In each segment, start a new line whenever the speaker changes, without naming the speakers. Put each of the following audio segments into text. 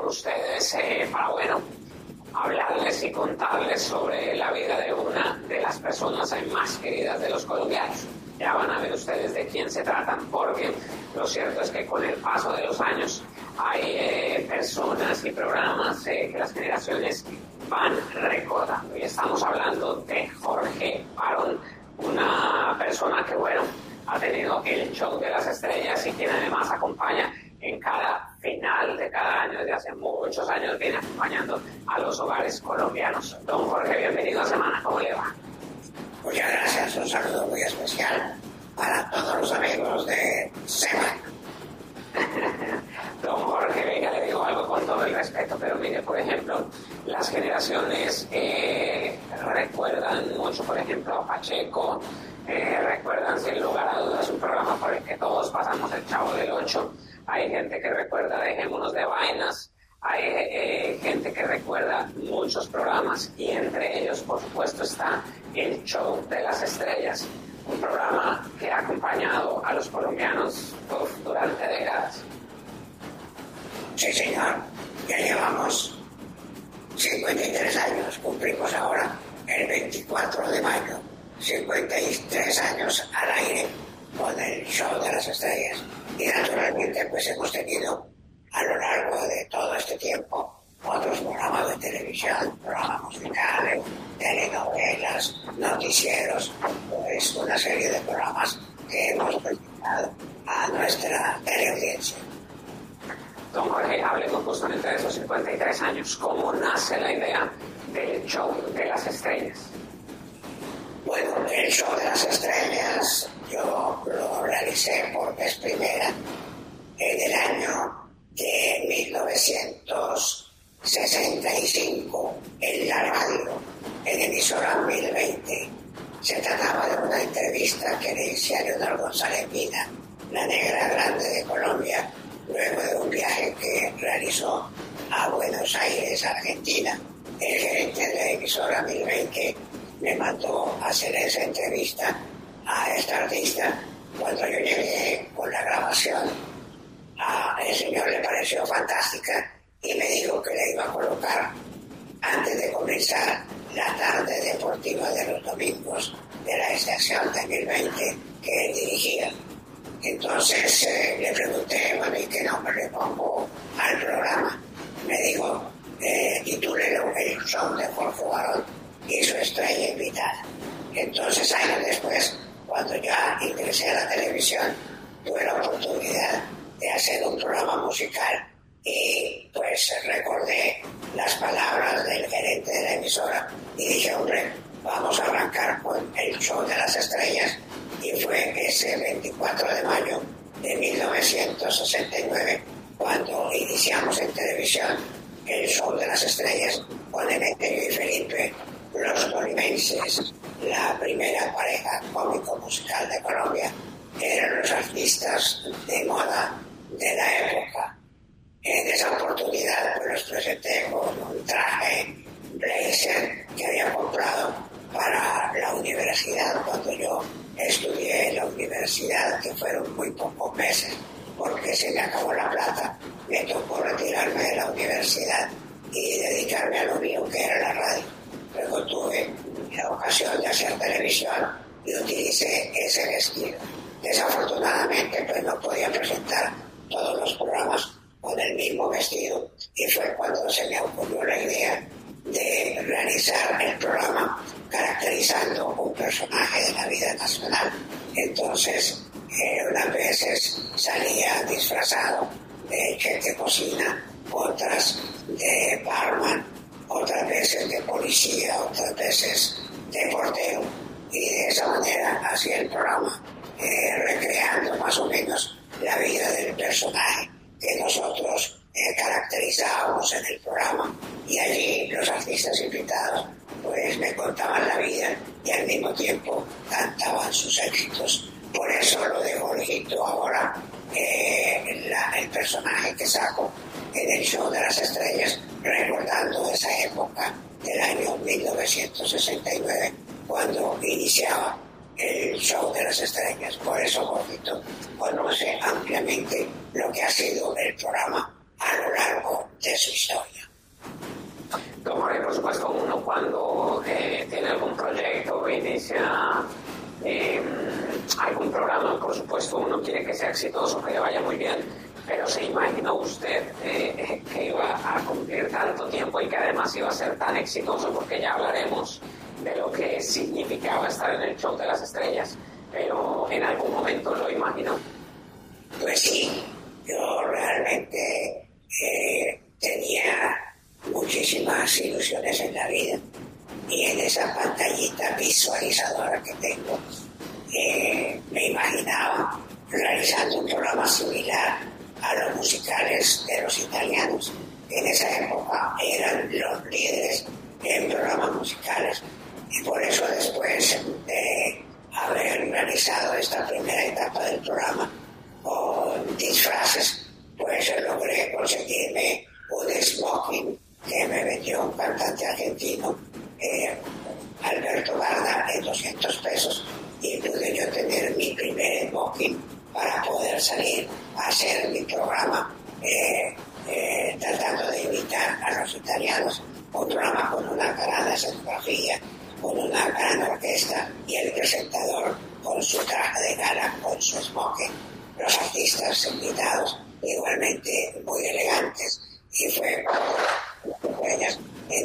ustedes para, bueno, hablarles y contarles sobre la vida de una de las personas más queridas de los colombianos. Ya van a ver ustedes de quién se tratan, porque lo cierto es que con el paso de los años hay personas y programas que las generaciones van recordando. Y estamos hablando de Jorge Barón, una persona que, bueno, ha tenido el show de las estrellas y quien además acompaña en cada final de cada año, desde hace muchos años, viene acompañando a los hogares colombianos. Don Jorge, bienvenido a Semana, ¿cómo le va?
Muchas gracias, un saludo muy especial para todos los amigos de Semana.
Don Jorge, venga, le digo algo con todo el respeto, pero mire, por ejemplo, las generaciones recuerdan mucho, por ejemplo, a Pacheco, recuerdan sin lugar a dudas un programa por el que todos pasamos, el Chavo del Ocho. Hay gente que recuerda Dejémonos de Vainas, hay gente que recuerda muchos programas y entre ellos, por supuesto, está el Show de las Estrellas, un programa que ha acompañado a los colombianos durante décadas.
Sí, señor, ya llevamos 53 años, cumplimos ahora el 24 de mayo, 53 años al aire con el Show de las Estrellas. Y naturalmente pues hemos tenido a lo largo de todo este tiempo otros programas de televisión, programas musicales, telenovelas, noticieros, pues una serie de programas que hemos presentado a nuestra teleaudiencia.
Don Jorge, hablemos justamente de esos 53 años. ¿Cómo nace la idea del Show de las Estrellas?
Bueno, el Show de las Estrellas yo lo realicé por vez primera en el año de 1965 en la radio, en emisora 1020. Se trataba de una entrevista que le hice a Leonor González Mina, la negra grande de Colombia, luego de un viaje que realizó a Buenos Aires, Argentina. El gerente de la emisora 1020 me mandó a hacer esa entrevista a esta artista. Cuando yo llegué con la grabación, el señor le pareció fantástica y me dijo que le iba a colocar antes de comenzar la tarde deportiva de los domingos de la estación de 1020 que él dirigía. Entonces le pregunté, bueno, ¿y qué nombre le pongo al programa? Me dijo, titúlelo El Show de Jorge Barón y su estrella invitada. Entonces, años después, cuando ya ingresé a la televisión, tuve la oportunidad de hacer un programa musical y pues recordé las palabras del gerente de la emisora y dije, hombre, vamos a arrancar con el Show de las Estrellas. Y fue ese 24 de mayo de 1969 cuando iniciamos en televisión el Show de las Estrellas con Emeterio y Felipe, los tolimenses, la primera pareja cómico-musical de Colombia. Eran los artistas de moda de la época. En esa oportunidad pues los presenté con un traje blazer que había comprado para la universidad cuando yo estudié en la universidad, que fueron muy pocos meses porque se me acabó la plata. Me tocó retirarme de la universidad y dedicarme a lo mío, que era la radio. Luego tuve la ocasión de hacer televisión y utilicé ese vestido. Desafortunadamente pues no podía presentar todos los programas con el mismo vestido y fue cuando se me ocurrió la idea de realizar el programa caracterizando un personaje de la vida nacional. Entonces, unas veces salía disfrazado de chef de cocina, otras de barman, otras veces de policía, otras veces de portero, y de esa manera hacía el programa, recreando más o menos la vida del personaje que nosotros caracterizábamos en el programa, y allí los artistas invitados pues me contaban la vida y al mismo tiempo cantaban sus éxitos. Por eso lo de Jorgito ahora, el personaje que saco en el Show de las Estrellas, recordando esa época del año 1969 cuando iniciaba el Show de las Estrellas. Por eso Jorgito conoce ampliamente lo que ha sido el programa a lo largo de su historia.
Tomaré, por supuesto, uno cuando tiene algún proyecto o inicia algún programa, por supuesto, uno quiere que sea exitoso, que le vaya muy bien, pero ¿se imaginó usted que iba a cumplir tanto tiempo y que además iba a ser tan exitoso? Porque ya hablaremos de lo que significaba estar en el show de las estrellas, pero ¿en algún momento lo imaginó?
Pues sí, yo realmente tenía muchísimas ilusiones en la vida y en esa pantallita visualizadora que tengo me imaginaba realizando un programa similar a los musicales de los italianos, que en esa época eran los líderes en programas musicales, y por eso después de haber realizado esta primera etapa del programa con disfraces, pues logré conseguirme un smoking que me vendió un cantante argentino, Alberto Barda, en 200 pesos, y pude yo tener mi primer smoking para poder salir a hacer mi programa tratando de imitar a los italianos, un programa con una gran escenografía, con una gran orquesta y el presentador con su traje de gala, con su smoking, los artistas invitados igualmente muy elegantes, y fue en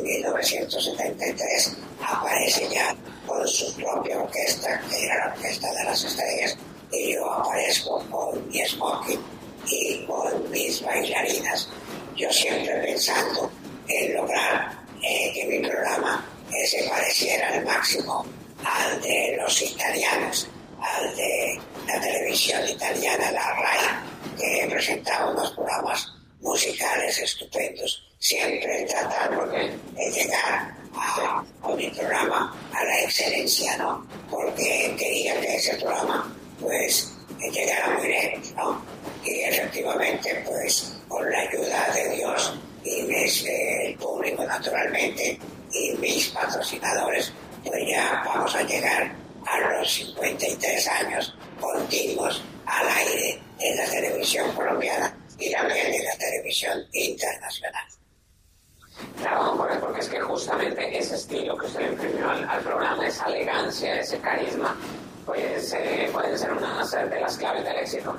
1973 aparece ya con su propia orquesta, que era la Orquesta de las Estrellas, y yo aparezco con mi smoking y con mis bailarinas, yo siempre pensando en lograr que mi programa se pareciera al máximo al de los italianos, al de la televisión italiana, la RAI, que presentaba unos programas musicales estupendos, siempre tratando de llegar con mi programa a la excelencia, ¿no? Porque quería que ese programa pues llegara muy lejos, ¿no? Y efectivamente, pues con la ayuda de Dios y el público naturalmente y mis patrocinadores, pues ya vamos a llegar a los 53 años continuos al aire en la televisión colombiana y también en la televisión internacional.
Claro, porque es que justamente ese estilo que usted imprimió al programa, esa elegancia, ese carisma, pues pueden ser una de las claves del éxito.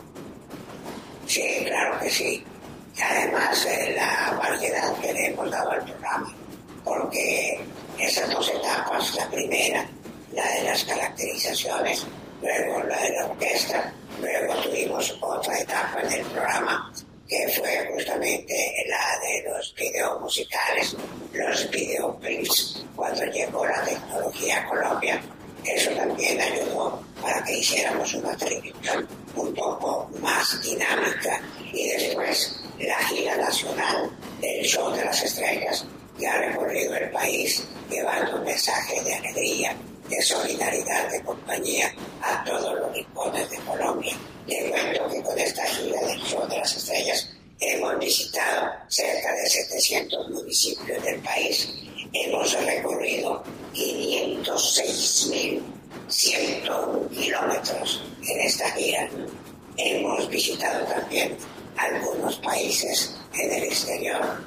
Sí, claro que sí. Y además la variedad que le hemos dado al programa, porque esas dos etapas, la primera, la de las caracterizaciones, luego la de la orquesta, luego tuvimos otra etapa en el programa que fue justamente la de los videos musicales, los videoclips, cuando llegó la tecnología a Colombia. Eso también ayudó para que hiciéramos una televisión un poco más dinámica, y después la gira nacional del Show de las Estrellas que ha recorrido el país llevando un mensaje de alegría, de solidaridad, de compañía a todos los rincones de Colombia. Le cuento que con esta gira del Show de las Estrellas hemos visitado cerca de 700 municipios del país. Hemos recorrido 506.101 kilómetros en esta gira. Hemos visitado también algunos países en el exterior.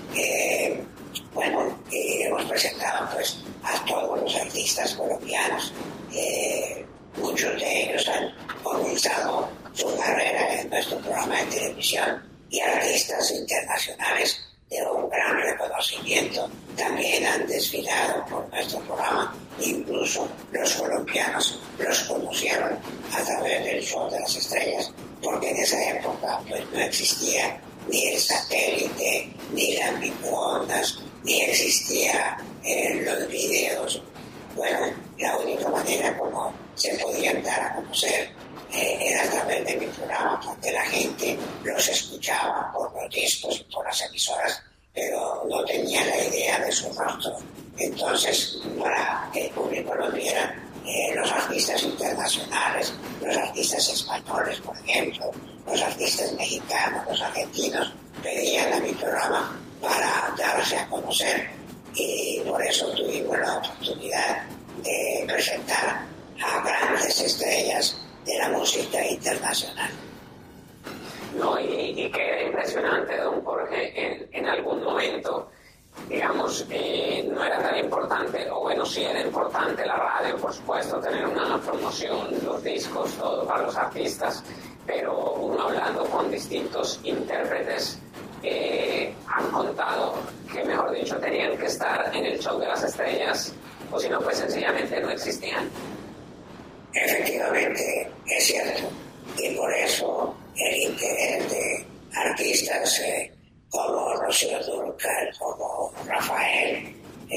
Y hemos presentado pues a todos los artistas colombianos. Muchos de ellos han comenzado su carrera en nuestro programa de televisión, y artistas internacionales de un gran reconocimiento también han desfilado por nuestro programa. Incluso los colombianos los conocieron a través del Show de las Estrellas, porque en esa época pues no existía ni el satélite, ni las microondas, ni existía los videos. Bueno, la única manera como se podían dar a conocer era a través de mi programa, porque la gente los escuchaba por los discos y por las emisoras, pero no tenía la idea de su rostro. Entonces, para que el público lo viera, los artistas internacionales, los artistas españoles, por ejemplo, los artistas mexicanos, los argentinos, pedían a mi programa para darse a conocer, y por eso tuvimos la oportunidad de presentar a grandes estrellas de la música internacional.
No, y que era impresionante, don Jorge, en algún momento, digamos, no era tan importante, o bueno, sí era importante la radio, por supuesto, tener una promoción, los discos, todo para los artistas, pero uno hablando con distintos intérpretes, han contado que, mejor dicho, tenían que estar en el show de las estrellas, o si no, pues sencillamente no existían.
Efectivamente, es cierto, y por eso el interés de artistas como Rocío Dúrcal, como Rafael,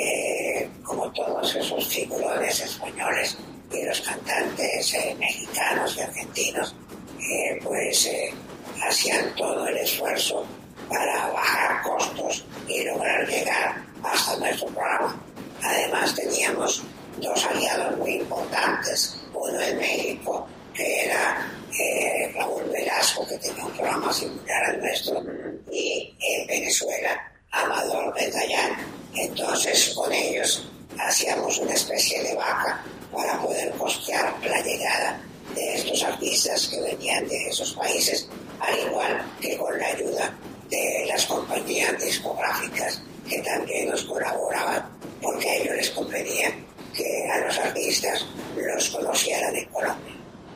como todos esos figurones españoles y los cantantes mexicanos y argentinos, pues hacían todo el esfuerzo para bajar costos y lograr llegar hasta nuestro programa. Además teníamos dos aliados muy importantes, uno en México, que era Raúl Velasco, que tenía un programa similar al nuestro, y en Venezuela, Amador Betayán. Entonces, con ellos hacíamos una especie de vaca para poder costear la llegada de estos artistas que venían de esos países, al igual que con la ayuda de las compañías discográficas que también nos colaboraban, porque a ellos les convenía que a los artistas los conocieran en Colombia.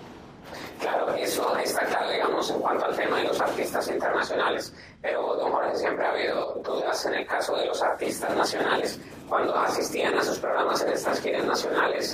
Claro, eso está claro, digamos, en cuanto al tema de los artistas internacionales, pero, don Jorge, siempre ha habido dudas en el caso de los artistas nacionales. Cuando asistían a sus programas en estas giras nacionales,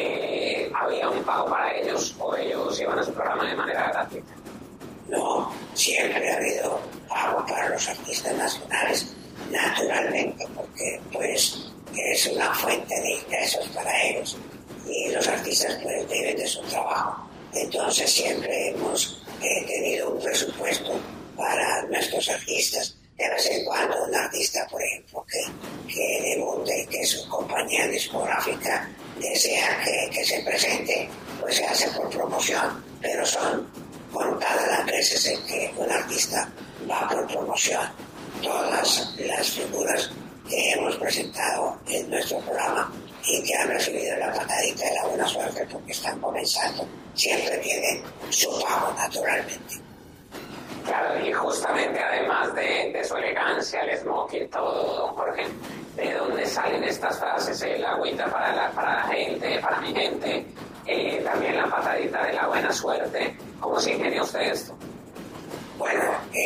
¿había un pago para ellos o ellos iban a su programa de manera gratuita?
No, siempre ha habido pago para los artistas nacionales, naturalmente, porque pues es una fuente de ingresos para ellos y los artistas pues viven de su trabajo. Entonces siempre hemos tenido un presupuesto para nuestros artistas. De vez en cuando un artista, por ejemplo, que debute y que su compañía discográfica desea que se presente, pues se hace por promoción, pero son contadas las veces en que un artista va por promoción. Todas las figuras que hemos presentado en nuestro programa y que han recibido la patadita de la buena suerte porque están comenzando, siempre tienen su pago, naturalmente.
Claro, y justamente además de su elegancia, el smoking, todo, don Jorge, ¿de dónde salen estas frases? El agüita para la gente, para mi gente, también la patadita de la buena suerte. ¿Cómo se ingenia usted esto?
Bueno,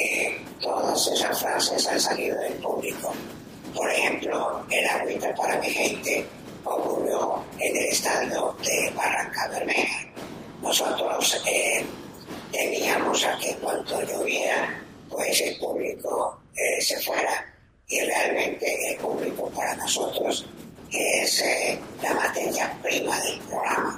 todas esas frases han salido del público. Por ejemplo, el agüita para mi gente ocurrió en el estadio de Barranca Bermeja. Nosotros temíamos a que cuando lloviera, pues el público se fuera. Y realmente el público para nosotros es la materia prima del programa.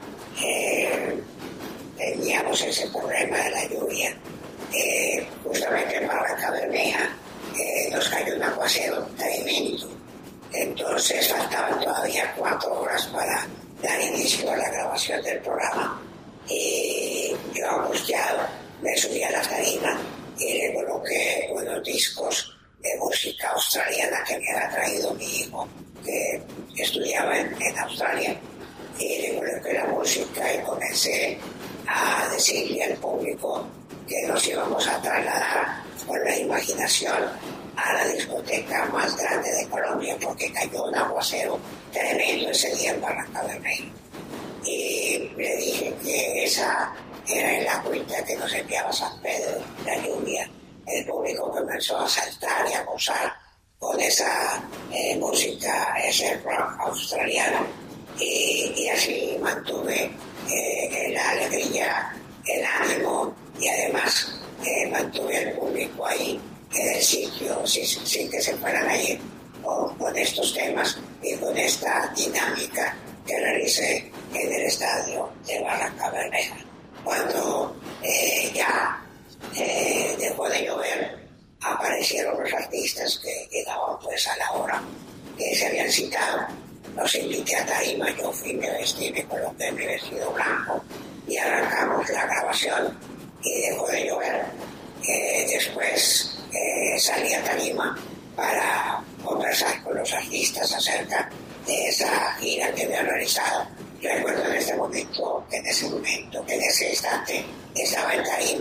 Teníamos ese problema de la lluvia. Justamente en Barranca Bermeja nos cayó un aguacero tremendo. Entonces faltaban todavía 4 horas para dar inicio a la grabación del programa. Y yo, angustiado, me subí a la tarima y le coloqué unos discos de música australiana que me había traído mi hijo, que estudiaba en Australia. Y le coloqué la música y comencé a decirle al público que nos íbamos a trasladar con la imaginación a la discoteca más grande de Colombia, porque cayó un aguacero tremendo ese día en Barranca Bermeja. Y le dije que esa era el agüita que nos enviaba San Pedro, la lluvia. El público comenzó a saltar y a gozar con esa música, ese rock australiano. Y así mantuve la alegría, el ánimo, y además mantuve al público ahí en el sitio sin que se fueran a ir con estos temas y con esta dinámica que realicé en el estadio de Barranca Bermeja. Cuando ya dejó de llover, aparecieron los artistas que llegaban pues a la hora que se habían citado. Los invité a tarima, yo fui, me vestí, me coloqué mi vestido blanco y arrancamos la grabación y dejó de llover. Después salí a tarima para conversar con los artistas acerca de esa gira que había realizado. Yo recuerdo en ese momento, que en ese instante estaba en tarima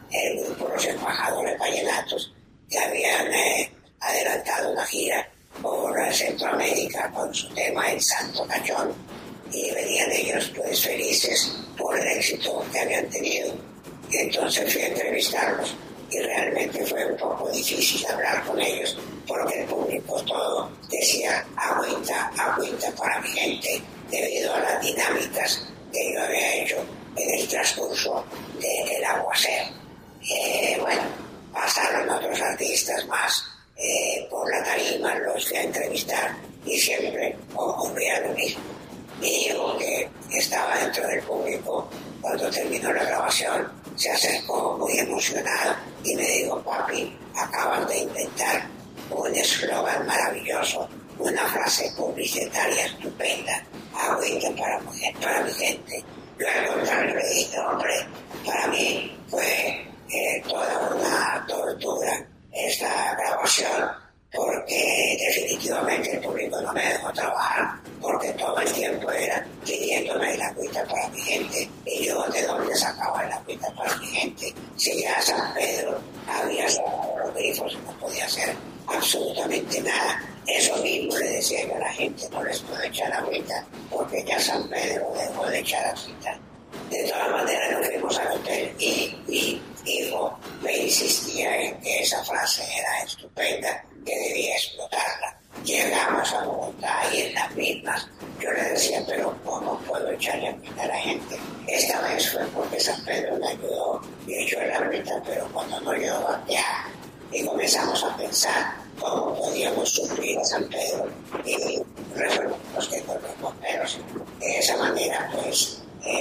el grupo Los Embajadores Vallenatos, que habían adelantado una gira por Centroamérica con su tema El Santo Cachón, y venían ellos pues felices por el éxito que habían tenido. Y entonces fui a entrevistarlos y realmente fue un poco difícil hablar con ellos porque el público todo decía agüita, agüita para mi gente, debido a las dinámicas que yo había hecho en el transcurso del aguacero. Bueno, pasaron otros artistas más por la tarima, los fui a entrevistar y siempre ocurría lo mismo. Mi hijo, que estaba dentro del público cuando terminó la grabación, se acercó muy emocionado y me dijo: papi, acaban de inventar un eslogan maravilloso, una frase publicitaria estupenda, agüita para mi gente. Yo al contrario le dije: hombre, para mí fue toda una tortura esta grabación, porque definitivamente el público no me dejó trabajar, porque todo el tiempo era pidiéndome el agüita para mi gente, y yo de dónde sacaba el agüita para mi gente, si ya San Pedro había sacado los grifos y no podía hacer absolutamente nada. Eso mismo le decía yo a la gente: no les puedo echar agüita, porque ya San Pedro dejó de echar agüita. De todas maneras nos fuimos al hotel y mi hijo me insistía en que esa frase era estupenda, que debía explotarla. Llegamos a Bogotá y en las mismas yo le decía: pero ¿cómo puedo echarle agüita a la gente? Esta vez fue porque San Pedro me ayudó y echó el agüita, pero cuando no llegó a viajar, y comenzamos a pensar cómo podíamos suplir a San Pedro y resolvimos que con los bomberos. De esa manera pues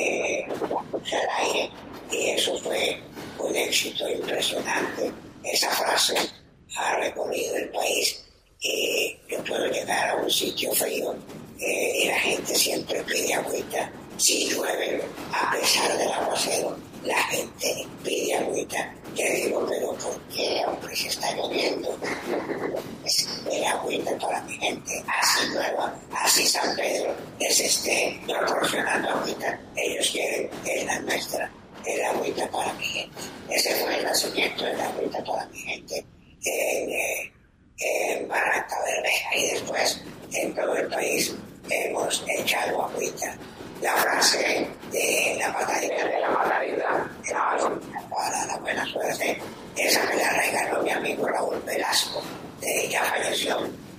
al aire, y eso fue un éxito impresionante. Esa frase ha recorrido el país y yo puedo llegar a un sitio frío y la gente siempre pide agüita. Si llueve, a pesar del aguacero, la gente pide agüita. Yo digo: pero ¿por qué, hombre, se está lloviendo? El agüita para mi gente, así llueva, así San Pedro les esté proporcionando agüita. Ellos quieren que es la nuestra, el agüita para mi gente. Ese fue el nacimiento del agüita para mi gente en Barranca Bermeja, y después en todo el país hemos echado agüita. La frase de la patadita, para la buena suerte, esa me la regaló mi amigo Raúl Velasco, ya falleció.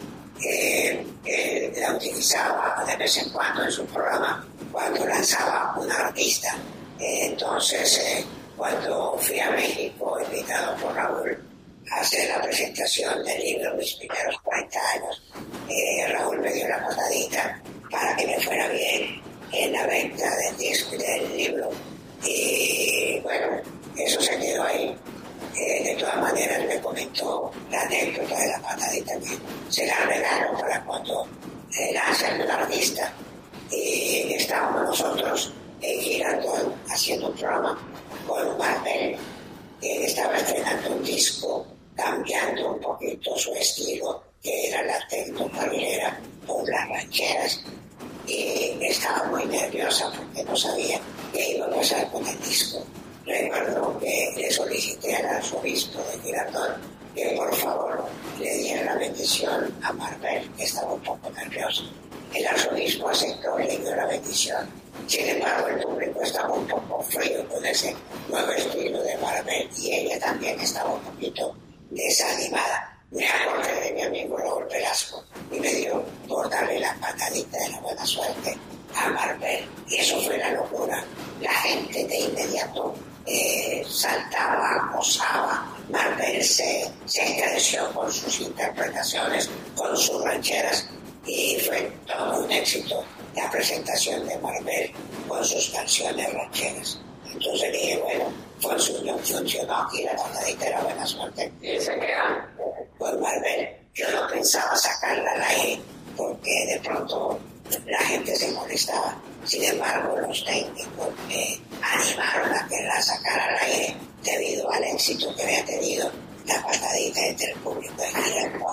Él la utilizaba de vez en cuando en su programa cuando lanzaba un artista. Entonces, cuando fui a México, invitado por Raúl a hacer la presentación del libro Mis primeros 40 años, Raúl me dio la patadita para que me fuera bien en la venta del disco y del libro. Y bueno, eso se quedó ahí. De todas maneras me comentó la anécdota de la patadita, que se la regalo para cuando lanzan el artista. Y estábamos nosotros girando, haciendo un programa con Marvel. Él estaba estrenando un disco, cambiando un poquito su estilo, que era la tecnocabilera por las rancheras. Y estaba muy nerviosa porque no sabía qué iba a pasar con el disco. Recuerdo que le solicité al arzobispo de Girardot que por favor le diera la bendición a Marvel, que estaba un poco nervioso. El arzobispo aceptó y le dio la bendición. Sin embargo, el público estaba un poco frío con ese nuevo estilo de Marvel, y ella también estaba un poquito desanimada. Me acordé de mi amigo Raúl Velasco y me dio por darle la patadita de la buena suerte a Marvel, y eso fue la locura. La gente de inmediato saltaba, gozaba. Marvel se encareció con sus interpretaciones, con sus rancheras, y fue todo un éxito la presentación de Marvel con sus canciones rancheras. Entonces dije: bueno, funcionó aquí la patadita de la buena suerte.
Y se queda.
Con Marvel yo no pensaba sacarla al aire porque de pronto la gente se molestaba. Sin embargo, los técnicos me animaron a que la sacara al aire debido al éxito que había tenido la patadita entre el público de Girardot.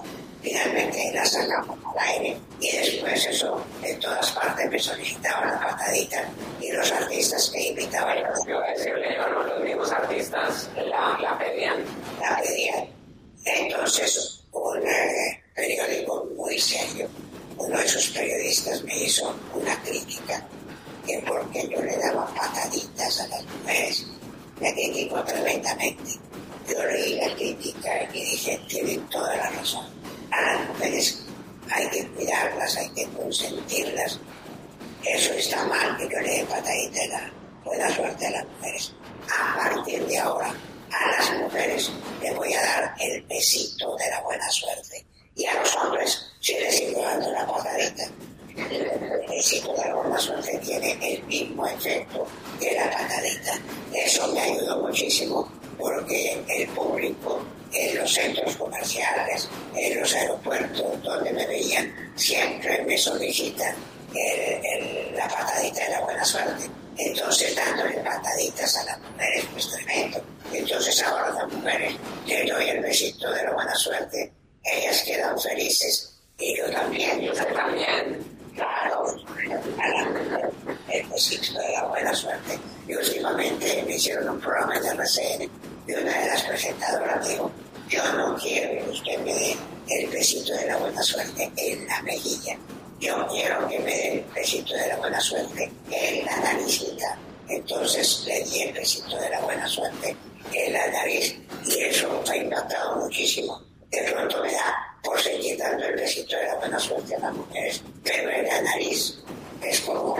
Finalmente la sacamos al aire y después eso, en todas partes me solicitaban la patadita y los artistas que invitaban.
Yo iba a decirle, bueno, los mismos artistas la pedían.
La pedían. Entonces un periódico muy serio, uno de esos periodistas me hizo una crítica que porque yo le daba pataditas a las mujeres, me criticó tremendamente. Yo leí la crítica y dije, tienen toda la razón. A las mujeres hay que cuidarlas, hay que consentirlas. Eso está mal que yo le dé patadita de la buena suerte a las mujeres. A partir de ahora, a las mujeres les voy a dar el besito de la buena suerte. Y a los hombres sí les sigo dando la patadita. El besito de la buena suerte tiene el mismo efecto que la patadita. Eso me ayudó muchísimo porque el público en los centros comerciales, en los aeropuertos donde me veían, siempre me solicitan la patadita de la buena suerte. Entonces, dándole pataditas a las mujeres, pues tremendo. Entonces, ahora las mujeres les doy el besito de la buena suerte, ellas quedan felices y yo también.
Y usted también.
Claro, a la mujer, el besito de la buena suerte. Y últimamente me hicieron un programa en RCN y una de las presentadoras dijo, yo no quiero que usted me dé el besito de la buena suerte en la mejilla. Yo quiero que me dé el besito de la buena suerte en la naricita. Entonces le di el besito de la buena suerte en la nariz y eso me ha impactado muchísimo. De pronto me da por seguir dando el besito de la buena suerte a las mujeres, pero en la nariz es como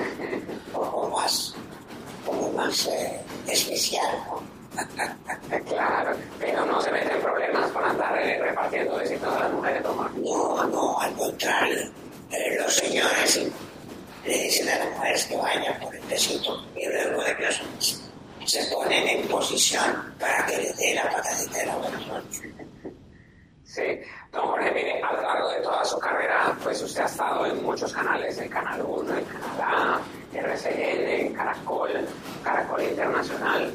más especial, ¿no?
Claro, pero no se meten problemas con andar repartiendo besitos a las mujeres, Tomás.
No, al contrario. Los señores le dicen a las mujeres que vayan por el besito y luego ellos se ponen en posición para que les dé la patadita de la buena suerte.
Sí, don Jorge, mire, a lo largo de toda su carrera, pues usted ha estado en muchos canales, el Canal 1, el Canal A, RCN, Caracol Internacional.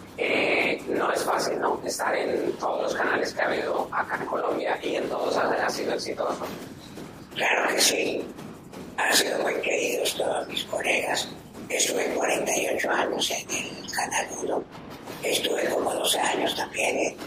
No es fácil, ¿no? Estar en todos los canales que ha habido acá en Colombia y en todos ha sido exitoso.
Claro que sí, han sido muy queridos todos mis colegas. Estuve 48 años en el Canal 1, estuve como 12 años también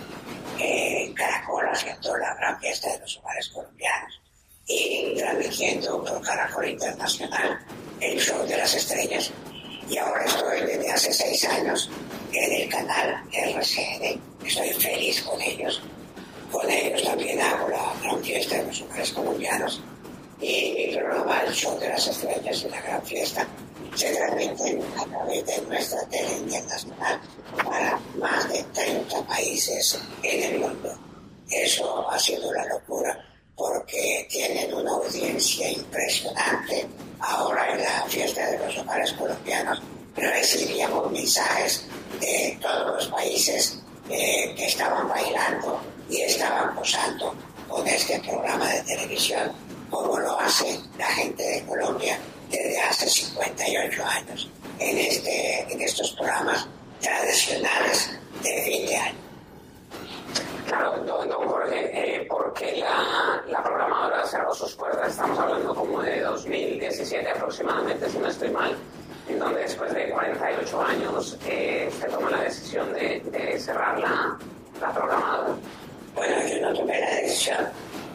en Caracol haciendo la gran fiesta de los hogares colombianos y transmitiendo por Caracol Internacional el show de las estrellas. Y ahora estoy desde hace 6 años en el canal RCN, estoy feliz con ellos. Con ellos también hago la gran fiesta de los hogares colombianos y mi programa, el show de las estrellas y la gran fiesta, se transmiten a través de nuestra tele internacional para más de 30 países en el mundo. Eso ha sido la locura porque tienen una audiencia impresionante. Ahora en la fiesta de los hogares colombianos recibíamos mensajes de todos los países que estaban bailando y estaban gozando con este programa de televisión, como lo hace la gente de Colombia desde hace 58 años en estos programas tradicionales de fin de año.
Claro, don Jorge, porque la programadora cerró sus puertas, estamos hablando como de 2017 aproximadamente, si no estoy mal, en donde después de 48 años usted toma la decisión de cerrar la programadora.
Bueno, yo no tomé la decisión.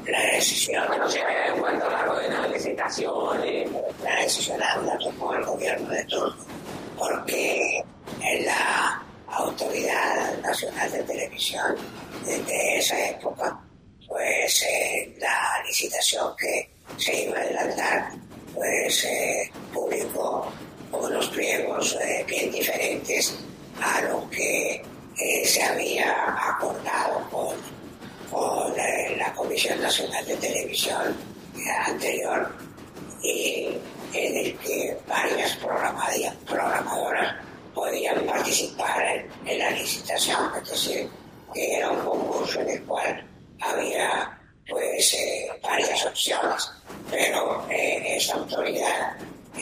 Bueno, si había un cuento largo de una licitación.
La decisión la tomó el gobierno de turno, porque en la Autoridad Nacional de Televisión, desde esa época, pues la licitación que se iba a adelantar, pues publicó unos pliegos bien diferentes a lo que se había acordado con la Comisión Nacional de Televisión anterior, y en el que varias programadoras podían participar en la licitación, es decir, que era un concurso en el cual había pues varias opciones, pero esta autoridad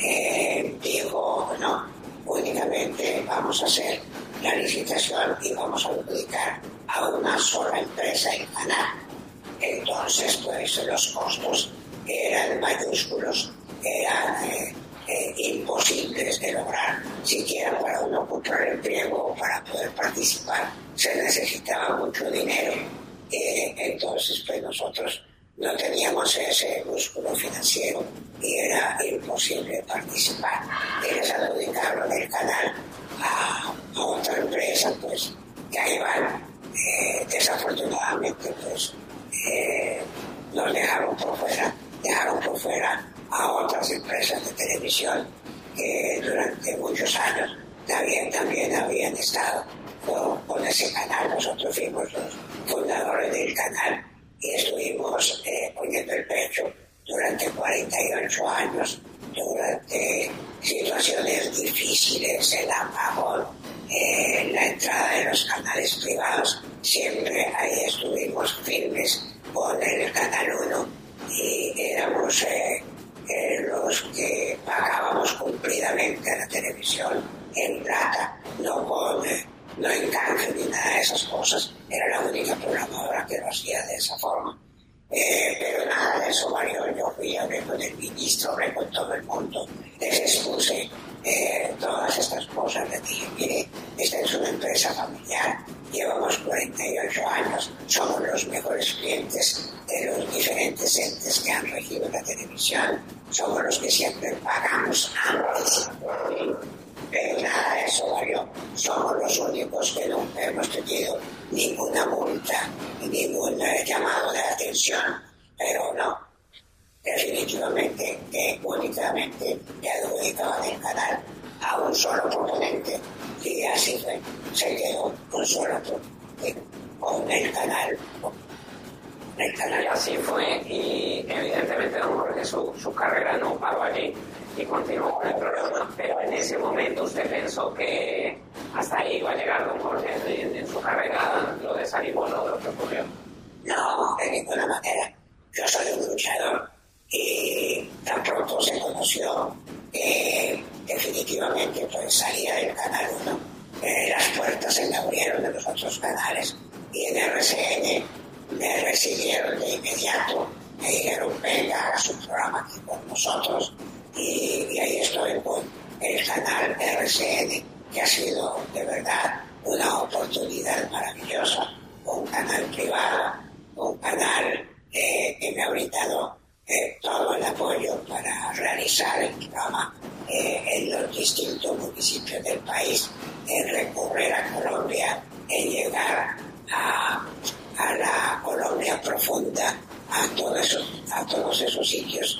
dijo no, únicamente vamos a hacer la licitación y vamos a adjudicar a una sola empresa el canal. Entonces, entonces pues los costos eran mayúsculos, eran imposibles de lograr, siquiera para uno comprar el pliego o para poder participar se necesitaba mucho dinero. Entonces pues nosotros no teníamos ese músculo financiero y era imposible participar. Y les adjudicaron el canal a otra empresa, pues que ahí van. Desafortunadamente pues nos dejaron por fuera a otras empresas de televisión que durante muchos años también habían estado con ese canal. Nosotros fuimos los fundadores del canal y estuvimos poniendo el pecho durante 48 años, durante situaciones difíciles, el apagón, la entrada de los canales privados. Siempre ahí estuvimos firmes con el Canal 1 y éramos los que pagábamos cumplidamente a la televisión en plata, no en canje ni nada de esas cosas. Era la única programadora que lo hacía de esa forma. Pero nada de eso valió. Yo fui, hablé con el ministro, hablé con todo el mundo, les expuse todas estas cosas. Les dije, mire, esta es una empresa familiar, llevamos 48 años, somos los mejores clientes de los diferentes entes que han regido la televisión, somos los que siempre pagamos antes. Pero nada de eso valió. Somos los únicos que nunca hemos tenido ninguna multa, ningún llamado de atención, pero no. Definitivamente, únicamente le adjudicaban el canal a un solo proponente y así fue. Se quedó un solo proponente con el canal.
Y así fue, y evidentemente don Jorge su carrera no paró allí y continuó con el programa, pero en ese momento usted pensó que hasta ahí iba a llegar don Jorge en su carrera, lo desanimó lo que ocurrió.
No, de ninguna manera. Yo soy un luchador y tan pronto se conoció que definitivamente pues salía del Canal 1, las puertas se me abrieron de los otros canales y en RCN me recibieron de inmediato, me dijeron venga, haga su programa aquí con nosotros y ahí estoy con el canal RCN, que ha sido de verdad una oportunidad maravillosa, un canal privado, un canal que me ha brindado todo el apoyo para realizar el programa en los distintos municipios del país, en recorrer a Colombia, en llegar a la Colombia profunda, a todos esos sitios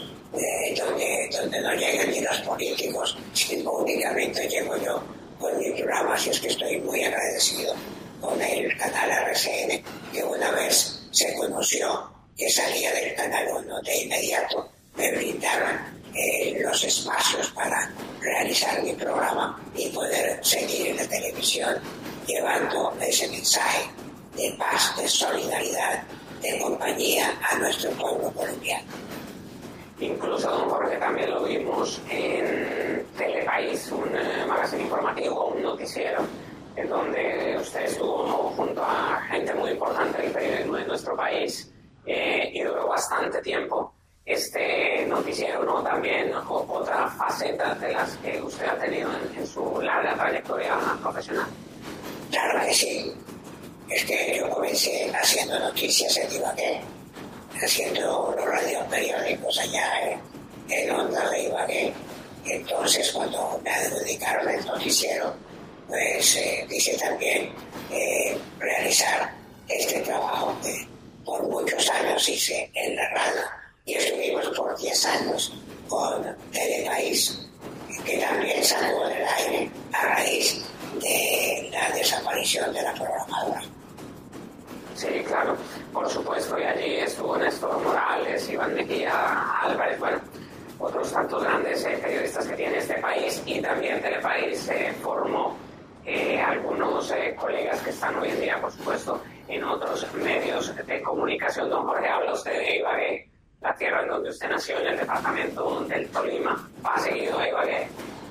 donde no llegan ni los políticos, sino únicamente llego yo con mi programa. Así es que estoy muy agradecido con el canal RCN, que una vez se conoció que salía del Canal 1, de inmediato me brindaron los espacios para realizar mi programa y poder seguir en la televisión llevando ese mensaje de paz, de solidaridad, de compañía a nuestro pueblo colombiano.
Incluso don Jorge también lo vimos en Telepaís, un magazine informativo, un noticiero, en donde usted estuvo junto a gente muy importante del periodismo de nuestro país y duró bastante tiempo. Este noticiero, ¿no? También otra faceta de las que usted ha tenido en su larga trayectoria profesional.
Claro que sí. Es que yo comencé haciendo noticias en Ibagué, haciendo los radioperiódicos allá en Onda de Ibagué. Entonces, cuando me adjudicaron el noticiero, pues quise también realizar este trabajo que por muchos años hice en la radio. Y estuvimos por 10 años con Telepaís, que también salió del aire a raíz de la desaparición de la programadora.
Sí, claro, por supuesto, y allí estuvo Néstor Morales, Iván Mejía Álvarez, bueno, otros tantos grandes periodistas que tiene este país, y también Telepaís formó algunos colegas que están hoy en día, por supuesto, en otros medios de comunicación. Don Jorge, habla usted de Ibagué, la tierra en donde usted nació, en el departamento del Tolima. ¿Ha seguido a Ibagué?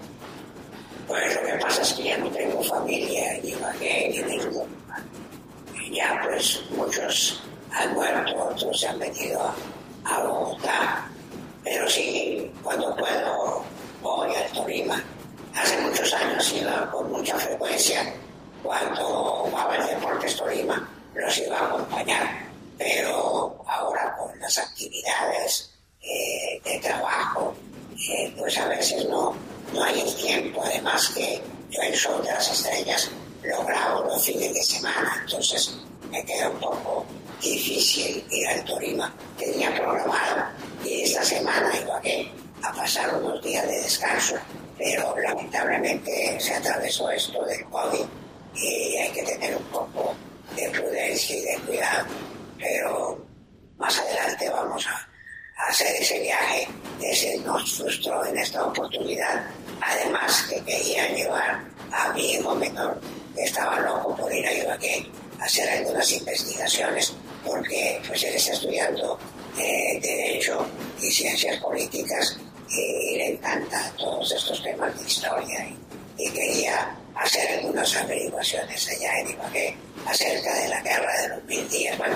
Pues lo que pasa es que ya no tengo familia en Ibagué ni en el Tolima. Ya pues muchos han muerto, otros se han metido a Bogotá, pero sí, cuando puedo, voy al Tolima. Hace muchos años iba con mucha frecuencia, cuando jugaba el Deportes Tolima, los iba a acompañar, pero ahora con las actividades de trabajo, pues a veces no hay el tiempo. Además que yo el Show de las Estrellas lo grabo los fines de semana, entonces me queda un poco difícil ir al Tolima. Tenía programado y esta semana iba a pasar unos días de descanso, pero lamentablemente se atravesó esto del COVID y hay que tener un poco de prudencia y de cuidado. Pero más adelante vamos a hacer ese viaje. Ese nos frustró en esta oportunidad. Además que querían llevar a mi hijo menor, que estaba loco por ir a Ibagué a hacer algunas investigaciones, porque pues él está estudiando Derecho y Ciencias Políticas y le encanta todos estos temas de historia y quería hacer algunas averiguaciones allá en Ibagué acerca de la Guerra de los 1000 días. Bueno,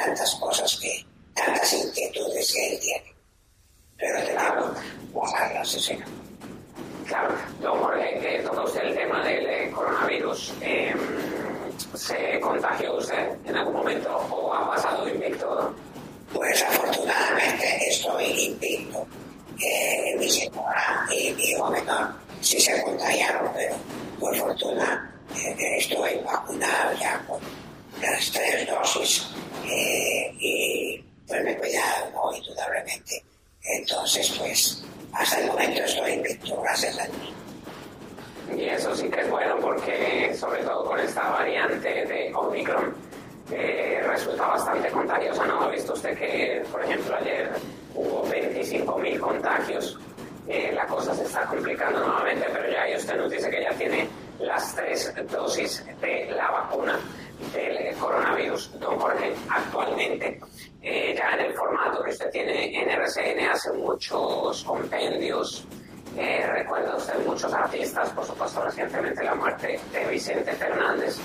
tantas inquietudes que él tiene. Pero tenemos que bajarlas, sí, señor.
Claro, don Jorge, toca usted el tema del coronavirus. ¿Se contagió usted en algún momento o ha pasado invicto?
Pues afortunadamente estoy invicto. Mi señora y mi hijo menor sí se contagiaron, pero por fortuna estoy vacunado ya con las 3 dosis y pues me he cuidado, ¿no? Indudablemente. Entonces, pues, hasta el momento estoy invicto, gracias a Dios.
Y eso sí que es bueno porque, sobre todo con esta variante de Omicron, resulta bastante contagiosa, ¿no? ¿Ha visto usted que, por ejemplo, ayer hubo 25.000 contagios? La cosa se está complicando nuevamente, pero ya usted nos dice que ya tiene las 3 dosis de la vacuna del coronavirus. Don Jorge, actualmente, ya en el formato que usted tiene en RCN, hace muchos compendios. Recuerda usted muchos artistas, por supuesto recientemente la muerte de Vicente Fernández,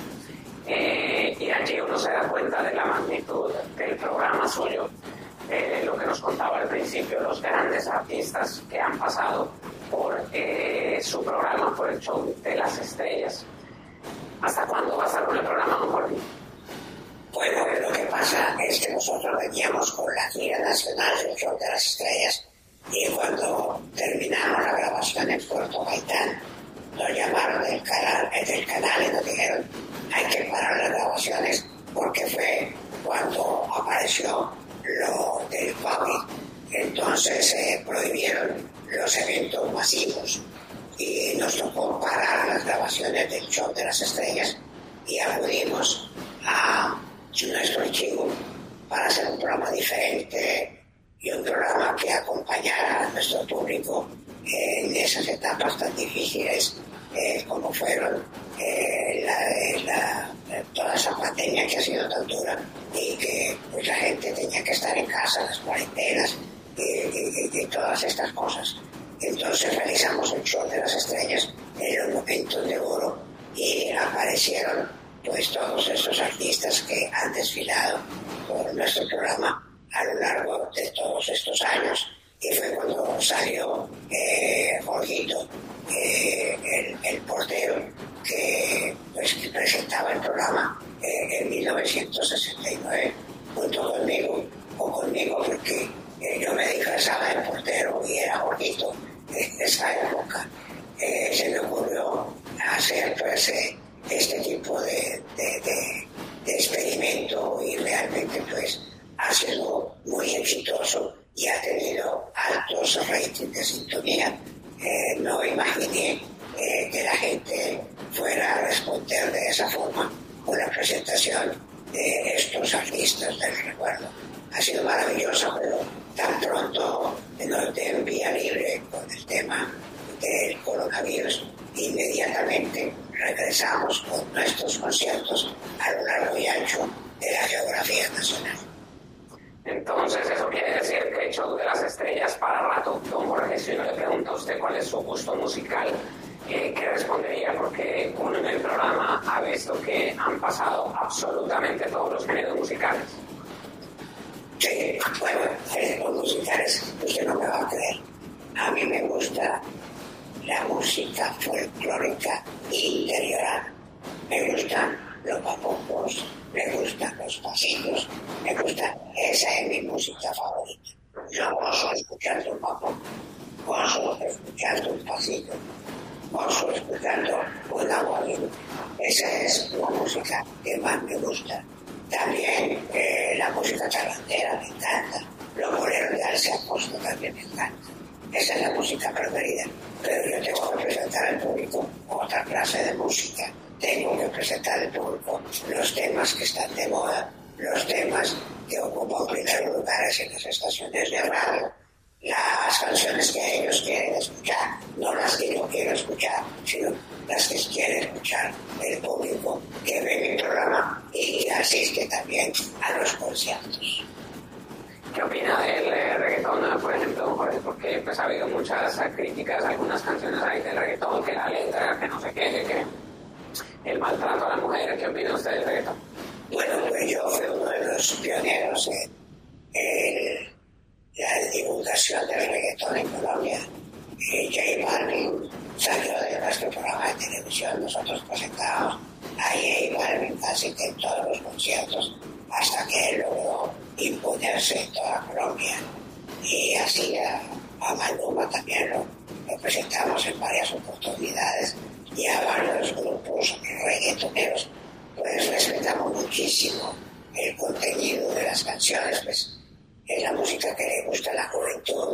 y allí uno se da cuenta de la magnitud del programa suyo, lo que nos contaba al principio, los grandes artistas que han pasado por su programa, por el Show de las Estrellas. ¿Hasta cuándo va a estar con el programa, don Jorge?
Bueno, lo que pasa es que nosotros veníamos con la gira nacional del Show de las Estrellas y cuando terminamos la grabación en Puerto Gaitán, nos llamaron del canal y nos dijeron hay que parar las grabaciones porque fue cuando apareció lo del COVID. Entonces prohibieron los eventos masivos y nos tocó parar las grabaciones del Show de las Estrellas y acudimos a nuestro archivo para hacer un programa diferente y un programa que acompañara a nuestro público en esas etapas tan difíciles como fueron toda esa pandemia que ha sido tan dura y que pues, la gente tenía que estar en casa, las cuarentenas y todas estas cosas. Entonces realizamos el Show de las Estrellas en los momentos de oro y aparecieron pues todos estos artistas que han desfilado por nuestro programa a lo largo de todos estos años. Y fue cuando salió Jorgito, el portero, que presentaba el programa en 1969 junto conmigo, porque yo me disfrazaba de portero y era Jorgito. En esa época se me ocurrió hacer pues, este tipo de experimento y realmente pues ha sido muy exitoso y ha tenido altos ratings de sintonía. No imaginé que la gente fuera a responder de esa forma con la presentación de estos artistas del recuerdo. Ha sido maravilloso, pero tan pronto nos den vía libre con el tema del coronavirus, inmediatamente regresamos con nuestros conciertos a lo largo y ancho de la geografía nacional.
Entonces, eso quiere decir que el Show de las Estrellas para rato. Don Jorge, si uno le pregunta a usted cuál es su gusto musical, ¿qué respondería? Porque uno en el programa ha visto que han pasado absolutamente todos los géneros musicales.
Sí, bueno, los musicales, usted no me va a creer. A mí me gusta la música folclórica interioral. Me gustan los papopos, me gustan los pasitos, me gusta, esa es mi música favorita. Yo gozo escuchando un papopo, gozo escuchando un pasito, gozo escuchando un aguardiente. Esa es la música que más me gusta. También la música charlatera me encanta. Los boleros de Alce Acosta también me encanta. Esa es la música preferida. Pero yo tengo que presentar al público otra clase de música. Tengo que presentar al público los temas que están de moda, los temas que ocupan primeros lugares en las estaciones de radio, las canciones que ellos quieren escuchar, no las que yo quiero escuchar, sino las que quiere escuchar el público que ve mi programa y que asiste también a los conciertos.
¿Qué opina del reggaetón, por ejemplo, Jorge? Porque pues, ha habido muchas críticas a algunas canciones ahí del reggaetón, que la letra, que no sé qué, que el maltrato a la mujer. ¿Qué opina usted del reggaetón?
Bueno, pues yo fui uno de los pioneros en la divulgación del reggaetón en Colombia. J Balvin salió de nuestro programa de televisión, nosotros presentábamos a J Balvin casi que en todos los conciertos, hasta que él logró imponerse en toda Colombia. Y así a Maluma también lo presentamos en varias oportunidades, y a varios grupos reggaetoneros. Pues respetamos muchísimo el contenido de las canciones, pues es la música que le gusta a la juventud,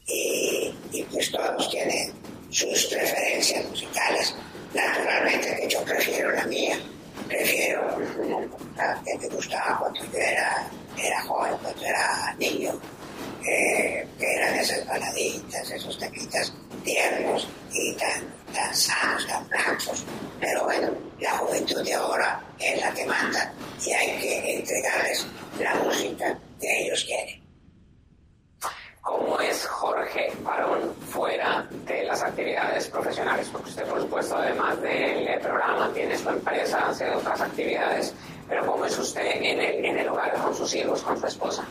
y pues todos tienen sus preferencias musicales. Naturalmente que yo prefiero la mía, prefiero la que me gustaba cuando yo era joven, cuando era niño, que eran esas baladitas, esos temitas tiernos y tan sanos, tan blancos. Pero bueno, la juventud de ahora es la que manda y hay que entregarles la música que ellos quieren.
¿Cómo es Jorge Barón fuera de las actividades profesionales? Porque usted, por supuesto, además del programa, tiene su empresa, hace otras actividades, pero ¿cómo es usted en el hogar con sus hijos, con su esposa?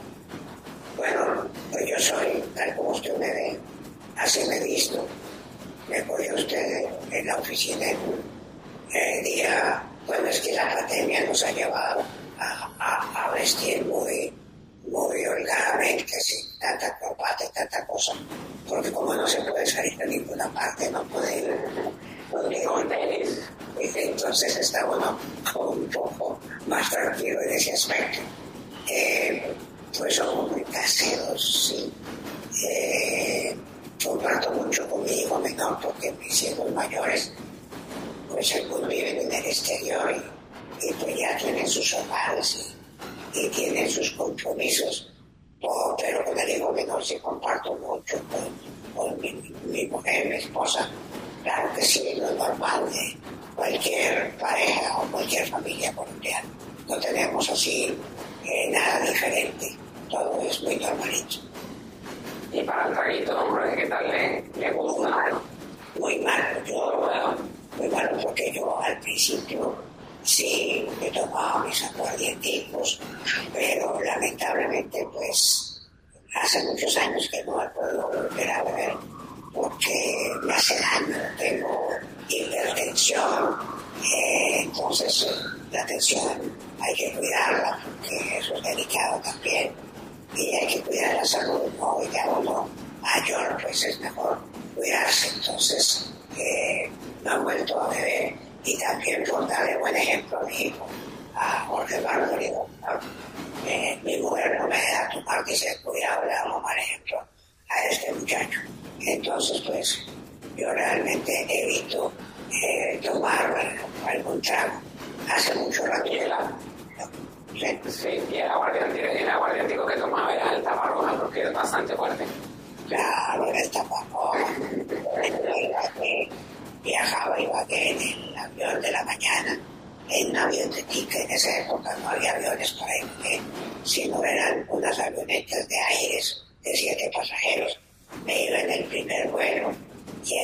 Bueno, pues yo soy, tal como usted me ve, así me he visto. Me podía usted en la oficina en un día, bueno, es que la pandemia nos ha llevado a vestir muy holgadamente, sin tanta corbata y tanta cosa, porque como no se puede salir a ninguna parte, no puede ir con tenis, entonces está uno un poco más tranquilo en ese aspecto. Pues somos muy caseros, sí. Comparto mucho con mi hijo menor, porque mis hijos mayores pues algunos viven en el exterior y pues ya tienen sus hogares y tienen sus compromisos, pero con el hijo menor sí comparto mucho con mi mujer, mi esposa. Claro que sí, lo normal de cualquier pareja o cualquier familia colombiana. No tenemos así nada diferente, todo es muy normalito.
Y para el traguito, Jorge, ¿qué tal le gusta?
Muy malo, muy malo, porque yo al principio sí me tomaba mis aguardienticos, pero lamentablemente pues hace muchos años que no he podido volver a beber porque me hace daño, tengo hipertensión, entonces la tensión hay que cuidarla porque eso es delicado también y hay que cuidar la salud, ¿no? Y ya uno mayor pues es mejor cuidarse, entonces no he vuelto a beber. Y también por darle buen ejemplo a mi hijo, a Jorge Barón, digo, mi mujer no me deja tomar, dice, cuidado, le damos mal ejemplo a este muchacho. Entonces, pues, yo realmente evito tomar algún trago. Hace mucho rato que
sí, y el aguardientico que tomaba era el taparroja, porque es bastante fuerte.
Claro, era el taparroja. Viajaba, iba en el avión de la mañana, en un avión de tica. En esa época no había aviones para ir, sino eran unas avionetas de aires de 7 pasajeros. Me iba en el primer vuelo,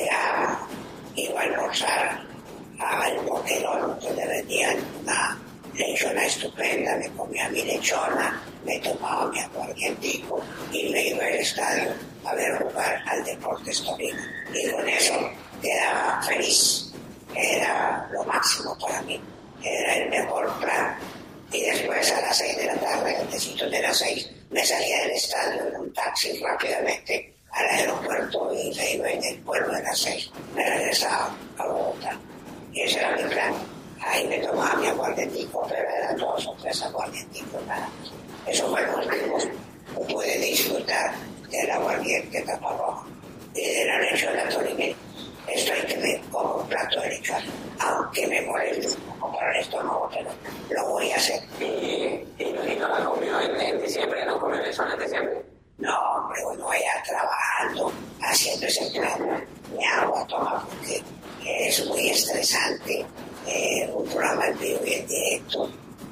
llegaba, iba a almorzar al boquerón donde vendían lechona estupenda, me comía mi lechona, me tomaba mi aguardientico y me iba al estadio a ver jugar al Deportes Torino. Y con eso quedaba feliz. Era lo máximo para mí. Era el mejor plan. Y después a las 6 de la tarde, antesito de las 6, me salía del estadio en un taxi rápidamente al aeropuerto y me iba en el vuelo de las 6. Me regresaba a Bogotá. Y ese era mi plan. Ahí me tomaba mi aguardientico, pero eran 2 o 3 aguardienticos nada más. Eso fue lo último. Pude disfrutar del aguardiente taparrojo y de la lechona torinera. Estoy que me como un plato de lechona, aunque me moleste un poco para el estómago, pero lo voy a hacer.
¿Y no la comió en diciembre? ¿No comió lechona en diciembre?
No, hombre, uno vaya trabajando, haciendo ese plan, me hago a tomar porque es muy estresante. Un programa en vivo y en directo,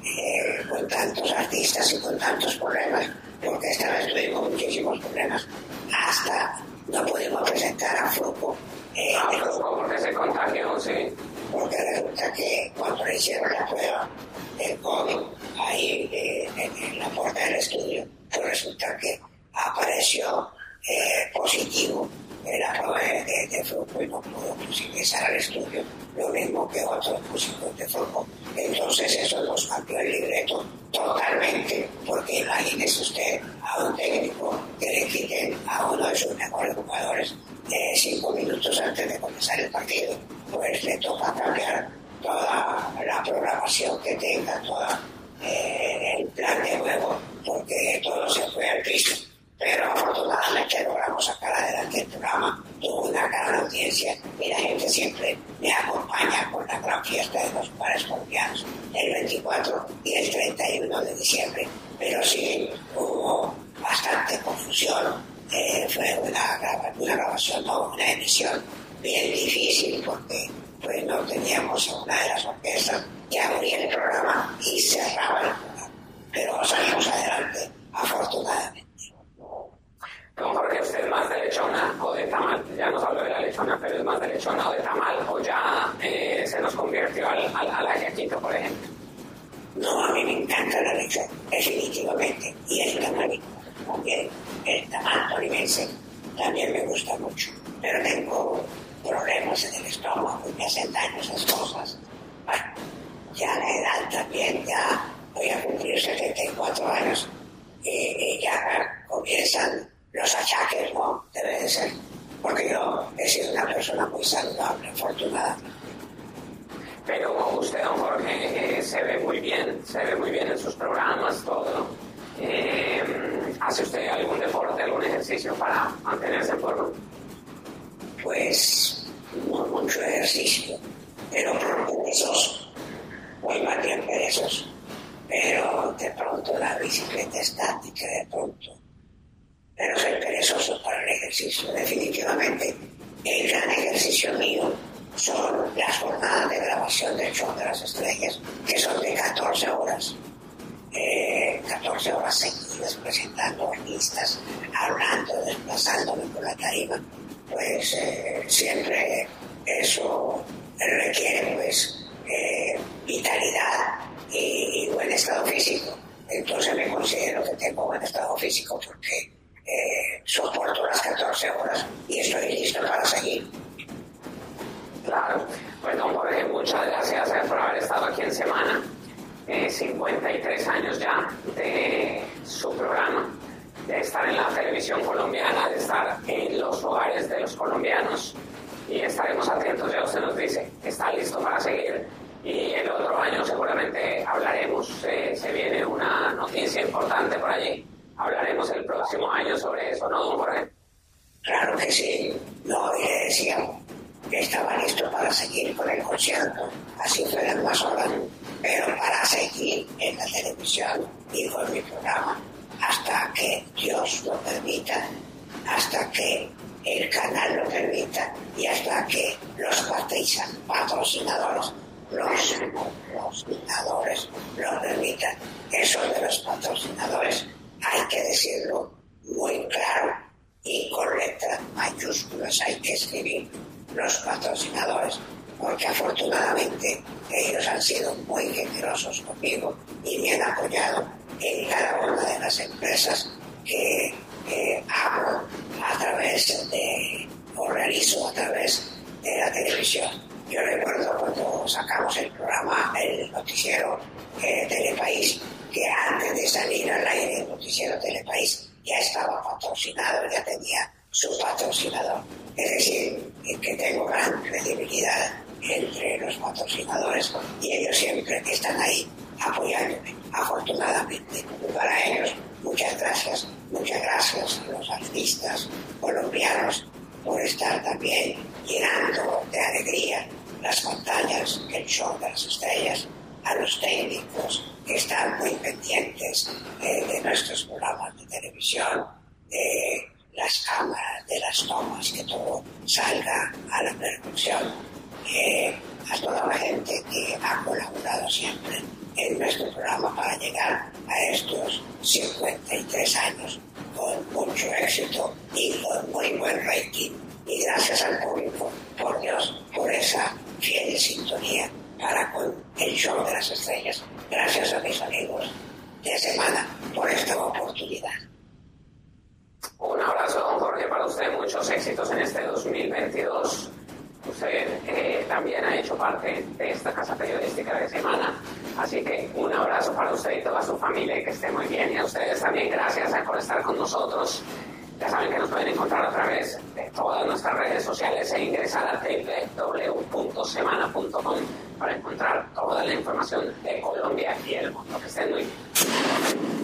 con tantos artistas y con tantos problemas, porque esta vez tuvimos muchísimos problemas. Hasta no pudimos presentar a Fruco.
Porque se contagió, sí.
Porque resulta que cuando le hicieron la prueba del COVID ahí en la puerta del estudio, pues resulta que apareció positivo en la prueba de Fruco y no pudo ingresar al estudio, lo mismo que otros músicos de Fruco. Entonces eso nos cambió el libreto totalmente, porque imagínese usted a un técnico que le quiten a uno de sus mejores jugadores 5 minutos antes de comenzar el partido, pues le toca cambiar toda la programación que tenga, todo el plan de juego, porque todo se fue al piso. Pero afortunadamente logramos sacar adelante el programa, tuvo una gran audiencia y la gente siempre me acompaña con la gran fiesta de los bares colombianos el 24 y el 31 de diciembre. Pero sí hubo bastante confusión, fue una grabación, no una emisión bien difícil porque pues no teníamos una de las orquestas que abría el programa y cerraba el programa, pero salimos adelante afortunadamente.
Porque usted es más de lechona o de tamal, ya nos habló de la lechona, pero es más de lechona o de tamal, o ya se nos convirtió al ajiaquito, por ejemplo.
No, a mí me encanta la lechona, definitivamente, y el tamal también, el tamal tolimense también me gusta mucho, pero tengo problemas en el estómago y me hacen daño esas cosas. Bueno, ya la edad también, ya voy a cumplir 74 años y ya comienzan los achaques, ¿no? Debe de ser, porque yo he sido una persona muy saludable, afortunadamente.
Pero usted, don Jorge, se ve muy bien en sus programas, todo. ¿Hace usted algún deporte, algún ejercicio para mantenerse en forma?
Pues no mucho ejercicio, pero perezoso, muy más bien perezoso. Pero de pronto la bicicleta estática, de pronto. Pero soy perezoso para el ejercicio, definitivamente. El gran ejercicio mío son las jornadas de grabación del Show de las Estrellas, que son de 14 horas. 14 horas seguidas presentando artistas, hablando, desplazándome por la tarima. Pues siempre eso requiere pues vitalidad y buen estado físico. Entonces me considero que tengo buen estado físico porque soporto las 14 horas y estoy listo para seguir.
Claro, pues don Jorge, muchas gracias por haber estado aquí en Semana. 53 años ya de su programa, de estar en la televisión colombiana, de estar en los hogares de los colombianos, y estaremos atentos. Ya usted nos dice que está listo para seguir, y el otro año seguramente hablaremos, se viene una noticia importante por allí, hablaremos el próximo año sobre eso, ¿no, don Jorge?
Claro que sí, no, le decíamos que estaba listo para seguir con el concierto, así fueran más horas, pero para seguir en la televisión y con mi programa hasta que Dios lo permita, hasta que el canal lo permita y hasta que los patrocinadores lo permitan. Eso de los patrocinadores hay que decirlo muy claro y con letras mayúsculas hay que escribir los patrocinadores, porque afortunadamente ellos han sido muy generosos conmigo y me han apoyado en cada una de las empresas que hago a través de, o realizo a través de la televisión. Yo recuerdo cuando sacamos el programa, el noticiero Telepaís, que antes de salir al aire el noticiero Telepaís ya estaba patrocinado, ya tenía su patrocinador. Es decir, que tengo gran credibilidad entre los patrocinadores y ellos siempre están ahí apoyándome, afortunadamente. Para ellos, muchas gracias a los artistas colombianos por estar también llenando de alegría las pantallas, el show de las estrellas, a los técnicos que están muy pendientes de nuestros programas de televisión, de las cámaras, de las tomas, que todo salga a la perfección, a toda la gente que ha colaborado siempre en nuestro programa para llegar a estos 53 años con mucho éxito y con muy buen rating. Y gracias al público, por Dios, por esa fiel sintonía para con el show de las estrellas. Gracias a mis amigos de semana por esta oportunidad.
Un abrazo, don Jorge, para usted. Muchos éxitos en este 2022. Usted también ha hecho parte de esta casa periodística de semana. Así que un abrazo para usted y toda su familia y que esté muy bien. Y a ustedes también, gracias por estar con nosotros. Ya saben que nos pueden encontrar a través de todas nuestras redes sociales e ingresar a www.semana.com para encontrar toda la información de Colombia y el mundo. Que estén muy bien.